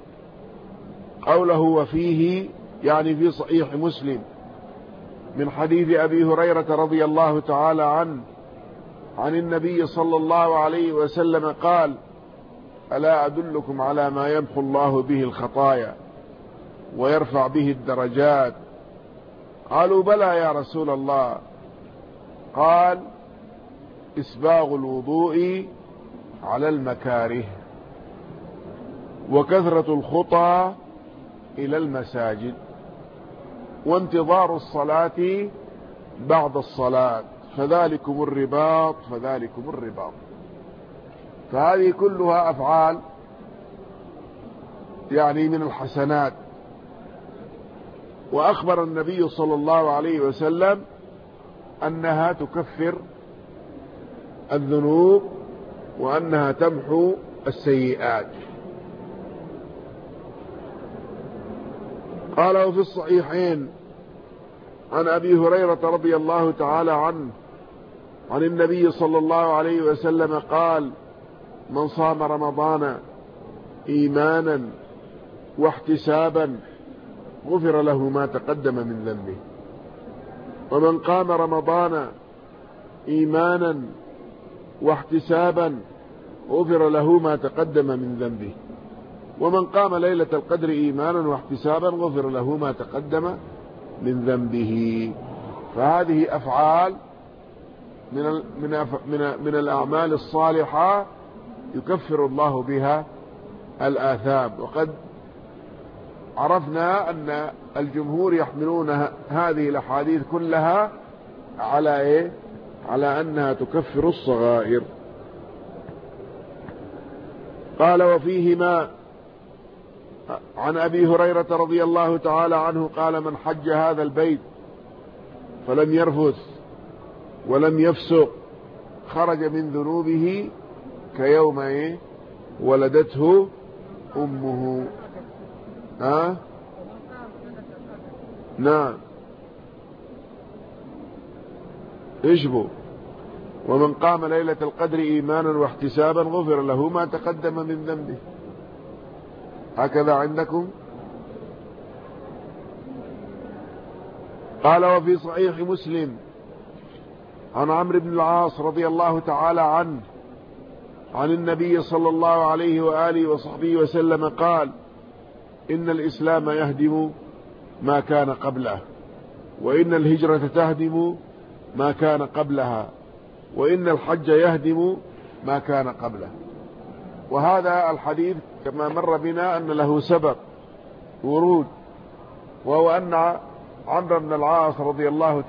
قوله وفيه يعني في صحيح مسلم من حديث أبي هريرة رضي الله تعالى عنه عن النبي صلى الله عليه وسلم قال: ألا أدلكم على ما يمحو الله به الخطايا ويرفع به الدرجات؟ قالوا: بلى يا رسول الله. قال: إسباغ الوضوء على المكاره، وكثرة الخطى إلى المساجد، وانتظار الصلاة بعد الصلاة، فذلكم الرباط. فهذه كلها أفعال يعني من الحسنات. وأخبر النبي صلى الله عليه وسلم أنها تكفر الذنوب وأنها تمحو السيئات. قال وفي الصحيحين عن أبي هريرة رضي الله تعالى عنه عن النبي صلى الله عليه وسلم قال: من صام رمضان إيمانا واحتسابا غفر له ما تقدم من ذنبه، ومن قام رمضان إيمانا واحتسابا غفر له ما تقدم من ذنبه، ومن قام ليلة القدر إيمانا واحتسابا غفر له ما تقدم من ذنبه. فهذه أفعال من الأعمال الصالحة يكفر الله بها الآثام. وقد عرفنا أن الجمهور يحملون هذه الأحاديث كلها على إيه؟ على أنها تكفر الصغائر. قال وفيهما عن أبي هريرة رضي الله تعالى عنه قال: من حج هذا البيت فلم يرفث ولم يفسق خرج من ذنوبه كيوم ولدته أمه. نعم اشبه. ومن قام ليلة القدر إيمانا واحتسابا غفر له ما تقدم من ذنبه. هكذا عندكم. قال وفي صحيح مسلم عن عمرو بن العاص رضي الله تعالى عنه عن النبي صلى الله عليه وآله وصحبه وسلم قال: إن الإسلام يهدم ما كان قبله، وإن الهجرة تهدم ما كان قبلها، وإن الحج يهدم ما كان قبله. وهذا الحديث كما مر بنا أن له سبب ورود، وهو أن عمرو بن العاص رضي الله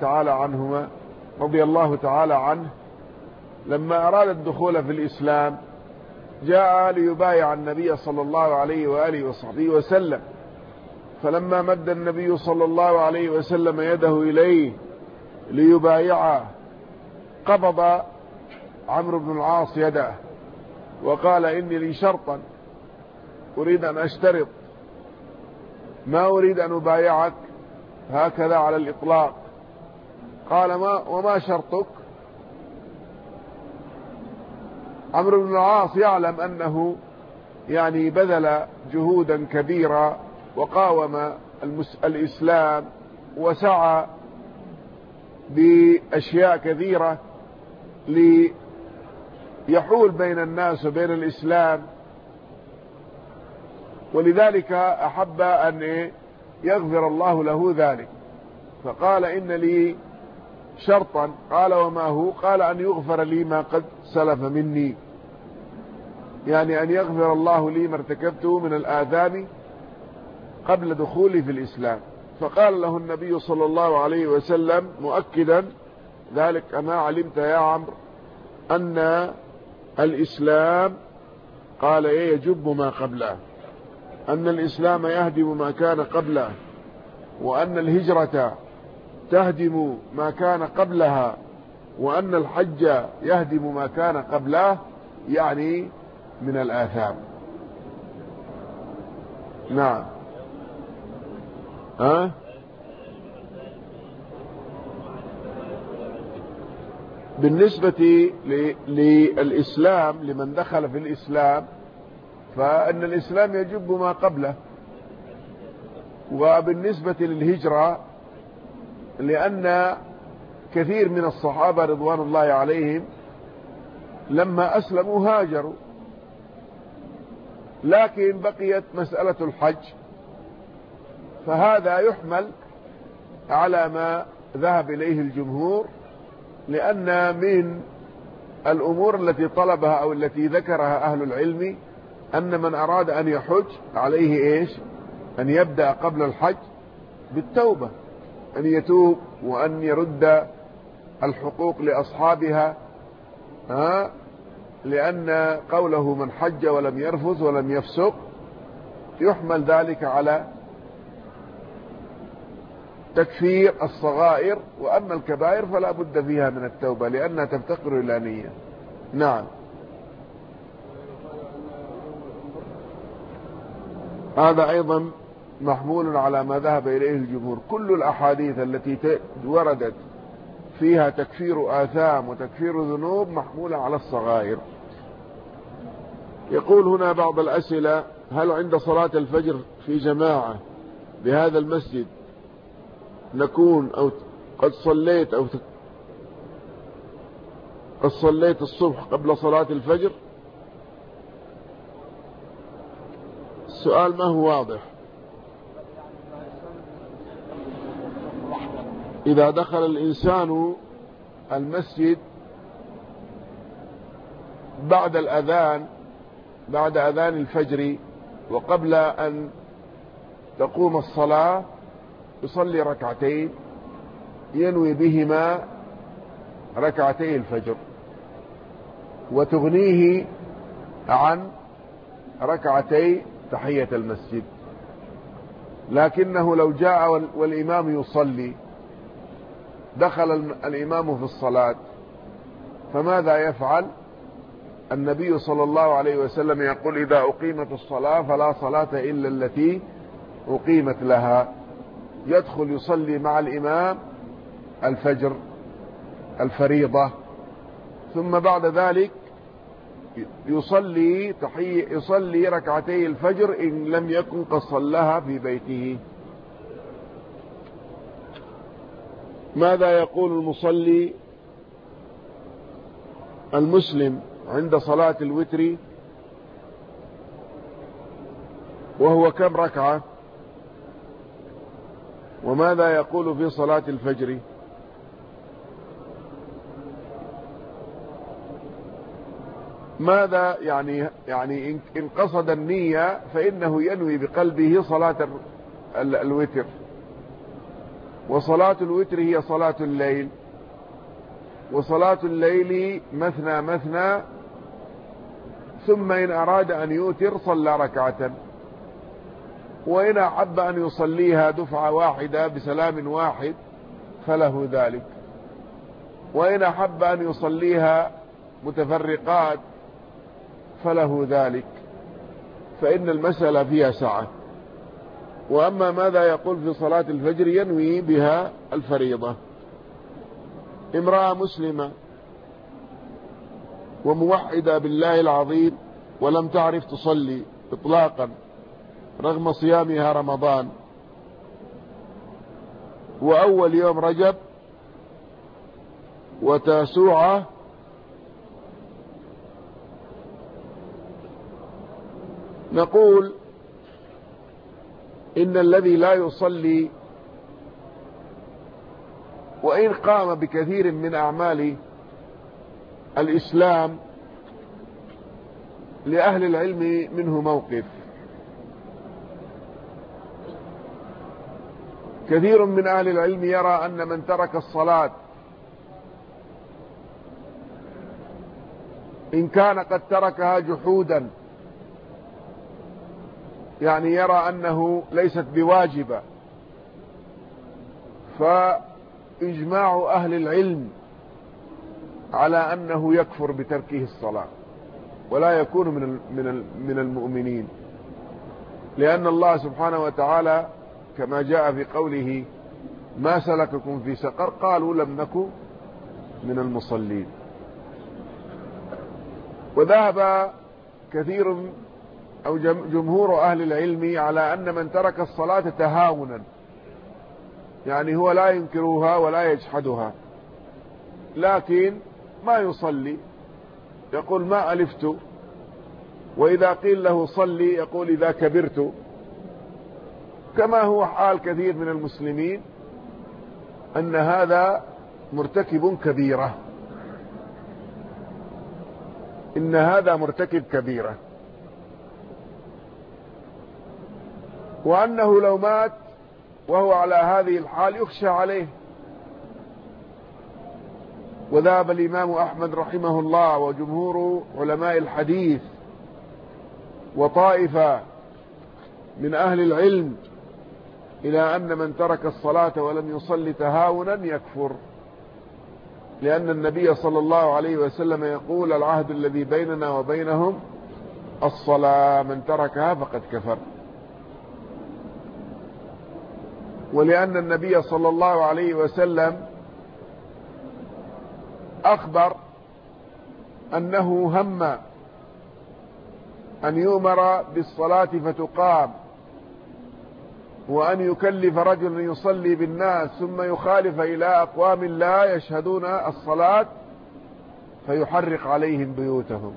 تعالى عنه لما أراد الدخول في الإسلام جاء ليبايع النبي صلى الله عليه وآله وصحبه وسلم، فلما مد النبي صلى الله عليه وسلم يده إليه ليبايعه قبض عمرو بن العاص يده وقال: إني لي شرطا أريد أن أشترط، ما أريد أن أبايعك هكذا على الإطلاق. قال: وما شرطك؟ عمرو بن العاص يعلم أنه بذل جهودا كبيرة وقاوم الإسلام وسعى بأشياء كثيرة ليحول بين الناس وبين الإسلام، ولذلك أحب أن يغفر الله له ذلك، فقال: إن لي شرطا. قال: وما هو؟ قال: أن يغفر لي ما قد سلف مني، يعني أن يغفر الله لي ما ارتكبته من الآثام قبل دخولي في الإسلام. فقال له النبي صلى الله عليه وسلم مؤكدا ذلك: أما علمت يا عمرو أن الإسلام قال يجب ما قبله، أن الإسلام يهدم ما كان قبله، وأن الهجرة تهدم ما كان قبلها، وأن الحج يهدم ما كان قبله، يعني من الآثام. نعم. بالنسبة للإسلام لمن دخل في الإسلام فإن الإسلام يجب ما قبله. وبالنسبة للهجرة لأن كثير من الصحابة رضوان الله عليهم لما أسلموا هاجروا، لكن بقيت مسألة الحج، فهذا يحمل على ما ذهب إليه الجمهور، لأن من الأمور التي طلبها أو التي ذكرها أهل العلم أن من أراد أن يحج عليه أن يبدأ قبل الحج بالتوبة، أن يتوب وأن يرد الحقوق لأصحابها، لأن قوله من حج ولم يرفث ولم يفسق يحمل ذلك تكفير الصغائر، وأما الكبائر فلا بد فيها من التوبة لأنها تفتقر إلى نية. نعم. هذا أيضا محمول على ما ذهب إليه الجمهور. كل الأحاديث التي وردت فيها تكفير آثام وتكفير ذنوب محمولة على الصغائر. يقول هنا بعض الأسئلة: هل عند صلاة الفجر في جماعة بهذا المسجد نكون أو قد صليت الصبح قبل صلاة الفجر؟ السؤال ما هو واضح. إذا دخل الإنسان المسجد بعد أذان الفجر وقبل أن تقوم الصلاة يصلي ركعتين ينوي بهما ركعتي الفجر وتغنيه عن ركعتي تحية المسجد. لكنه لو جاء والإمام يصلي، دخل الإمام في الصلاة، فماذا يفعل؟ النبي صلى الله عليه وسلم يقول: إذا أقيمت الصلاة فلا صلاة إلا التي أقيمت لها. يدخل يصلي مع الإمام الفجر الفريضة، ثم بعد ذلك يصلي ركعتي الفجر إن لم يكن قد صلىها في بيته. ماذا يقول المصلي المسلم عند صلاة الوتر وهو كم ركعة؟ وماذا يقول في صلاة الفجر؟ ماذا يعني إن قصد النية فإنه ينوي بقلبه صلاة الوتر، وصلاة الوتر هي صلاة الليل، وصلاة الليل مثنى مثنى، ثم إن أراد أن يوتر صلى ركعة، وإن أحب أن يصليها دفعة واحدة بسلام واحد فله ذلك، وإن أحب أن يصليها متفرقات فله ذلك، فإن المسألة فيها سعة. وأما ماذا يقول في صلاة الفجر؟ ينوي بها الفريضة. امرأة مسلمة وموحدة بالله العظيم ولم تعرف تصلي إطلاقا رغم صيامها رمضان، وأول يوم رجب وتاسوعة نقول إن الذي لا يصلي وإن قام بكثير من أعمال الإسلام لأهل العلم منه موقف. كثير من أهل العلم يرى أن من ترك الصلاة إن كان قد تركها جحودا، يعني يرى أنه ليست بواجبة، فإجماع أهل العلم على أنه يكفر بتركه الصلاة ولا يكون من المؤمنين، لأن الله سبحانه وتعالى كما جاء في قوله: ما سلككم في سقر؟ قالوا لم نكن من المصلين. وذهب كثير أو جمهور أهل العلم على أن من ترك الصلاة تهاونا، يعني هو لا ينكرها ولا يجحدها، لكن ما يصلي، يقول ما ألفت، وإذا قيل له صلي يقول إذا كبرت، كما هو حال كثير من المسلمين، أن هذا مرتكب كبيرة، إن هذا مرتكب كبيرة، وأنه لو مات وهو على هذه الحال يخشى عليه. وذهب الإمام أحمد رحمه الله وجمهور علماء الحديث وطائفة من أهل العلم إلى أن من ترك الصلاة ولم يصلي تهاونا يكفر، لأن النبي صلى الله عليه وسلم يقول: العهد الذي بيننا وبينهم الصلاة، من تركها فقد كفر. ولأن النبي صلى الله عليه وسلم أخبر أنه هم أن يؤمر بالصلاة فتقام، وأن يكلف رجل يصلي بالناس ثم يخالف إلى أقوام لا يشهدون الصلاة فيحرق عليهم بيوتهم.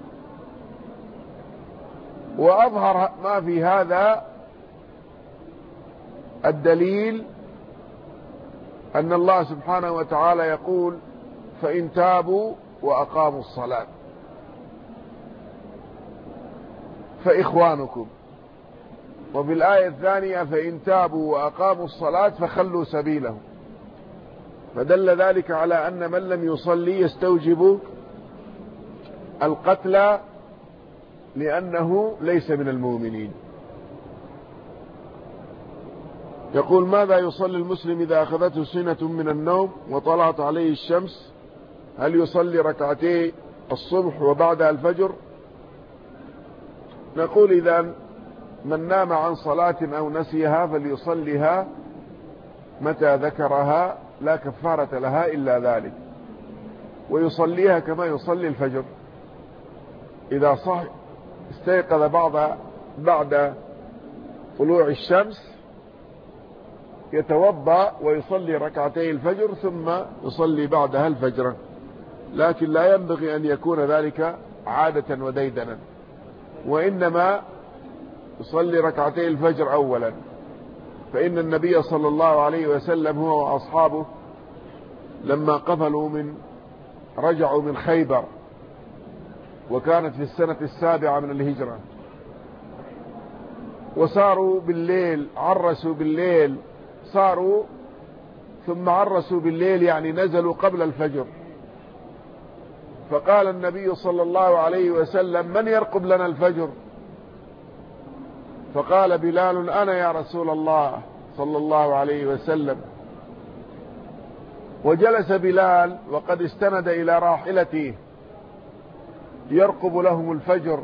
وأظهر ما في هذا الدليل أن الله سبحانه وتعالى يقول: فإن تابوا وأقاموا الصلاة فإخوانكم. وفي الآية الثانية: فإن تابوا وأقاموا الصلاة فخلوا سبيلهم. فدل ذلك على أن من لم يصلي يستوجب القتل، لأنه ليس من المؤمنين. يقول: ماذا يصلي المسلم إذا أخذته سنة من النوم وطلعت عليه الشمس؟ هل يصلي ركعتي الصبح وبعدها الفجر؟ نقول: إذا من نام عن صلاة أو نسيها فليصليها متى ذكرها، لا كفارة لها إلا ذلك، ويصليها كما يصلي الفجر. إذا استيقظ بعد طلوع الشمس يتوضأ ويصلي ركعتي الفجر ثم يصلي بعدها الفجر، لكن لا ينبغي أن يكون ذلك عادة وديدنا، وإنما يصلي ركعتي الفجر أولا. فإن النبي صلى الله عليه وسلم هو وأصحابه لما رجعوا من خيبر، وكانت في السنة 7 من الهجرة، وساروا بالليل، عرسوا بالليل، ثم عرسوا بالليل، يعني نزلوا قبل الفجر. فقال النبي صلى الله عليه وسلم: من يرقب لنا الفجر؟ فقال بلال: أنا يا رسول الله صلى الله عليه وسلم. وجلس بلال وقد استند إلى راحلته يرقب لهم الفجر،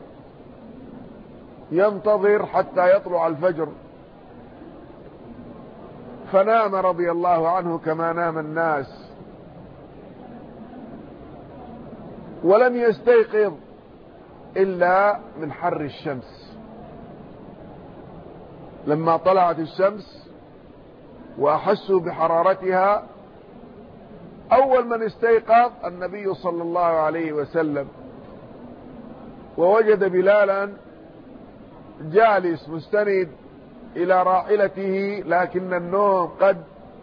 ينتظر حتى يطلع الفجر، فنام رضي الله عنه كما نام الناس، ولم يستيقظ إلا من حر الشمس. لما طلعت الشمس وأحسوا بحرارتها، أول من استيقظ النبي صلى الله عليه وسلم، ووجد بلالا جالس مستند إلى راحلته، لكن النوم قد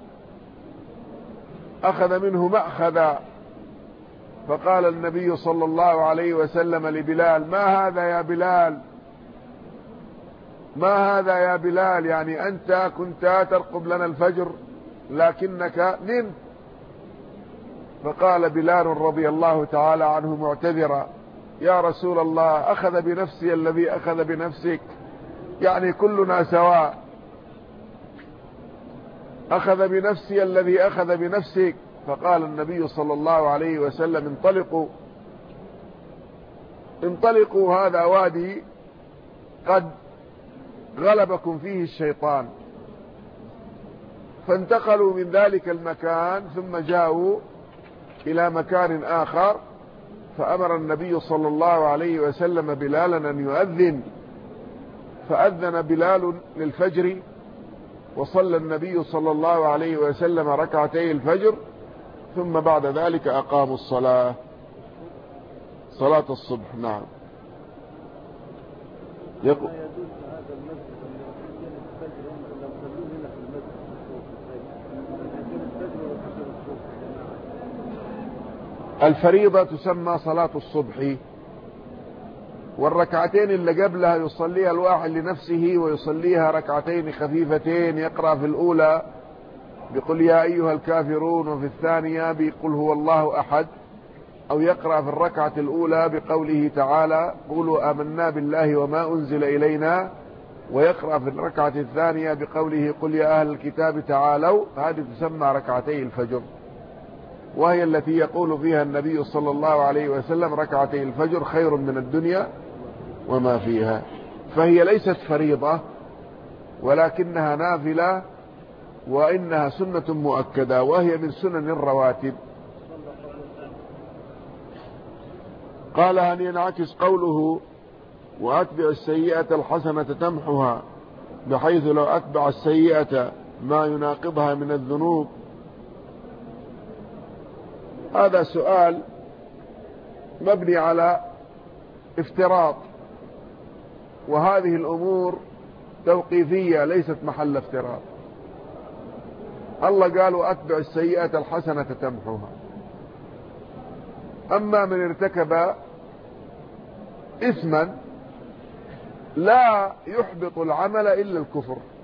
أخذ منه مأخذا. فقال النبي صلى الله عليه وسلم لبلال: ما هذا يا بلال؟ ما هذا يا بلال؟ يعني أنت كنت ترقب لنا الفجر لكنك نمت. فقال بلال رضي الله تعالى عنه معتذرا: يا رسول الله، أخذ بنفسي الذي أخذ بنفسك، يعني كلنا سواء، أخذ بنفسي الذي أخذ بنفسك. فقال النبي صلى الله عليه وسلم: انطلقوا، هذا وادي قد غلبكم فيه الشيطان. فانتقلوا من ذلك المكان ثم جاءوا إلى مكان آخر، فأمر النبي صلى الله عليه وسلم بلالا أن يؤذن، فأذن بلال للفجر، وصلى النبي صلى الله عليه وسلم ركعتي الفجر، ثم بعد ذلك أقاموا الصلاة، صلاة الصبح. نعم. الفريضة تسمى صلاة الصبح، والركعتين اللي قبلها يصليها الواحد لنفسه، ويصليها ركعتين خفيفتين، يقرأ في الأولى بقل يا أيها الكافرون، وفي الثانية بقل هو الله أحد، أو يقرأ في الركعة الأولى بقوله تعالى: قولوا آمنا بالله وما أنزل إلينا ويقرأ في الركعة الثانية بقوله قل يا أهل الكتاب تعالوا، هذه تسمى ركعتي الفجر، وهي التي يقول فيها النبي صلى الله عليه وسلم ركعتي الفجر خير من الدنيا وما فيها. فهي ليست فريضة ولكنها نافلة، وإنها سنة مؤكدة، وهي من سنن الرواتب. قال أن ينعكس قوله وأتبع السيئة الحسنة تمحها، بحيث لو أتبع السيئة ما يناقضها من الذنوب. هذا سؤال مبني على افتراض، وهذه الأمور توقيفية ليست محل افتراض. الله قال وأتبع السيئة الحسنة تمحها. أما من ارتكب إثما لا يحبط العمل إلا الكفر،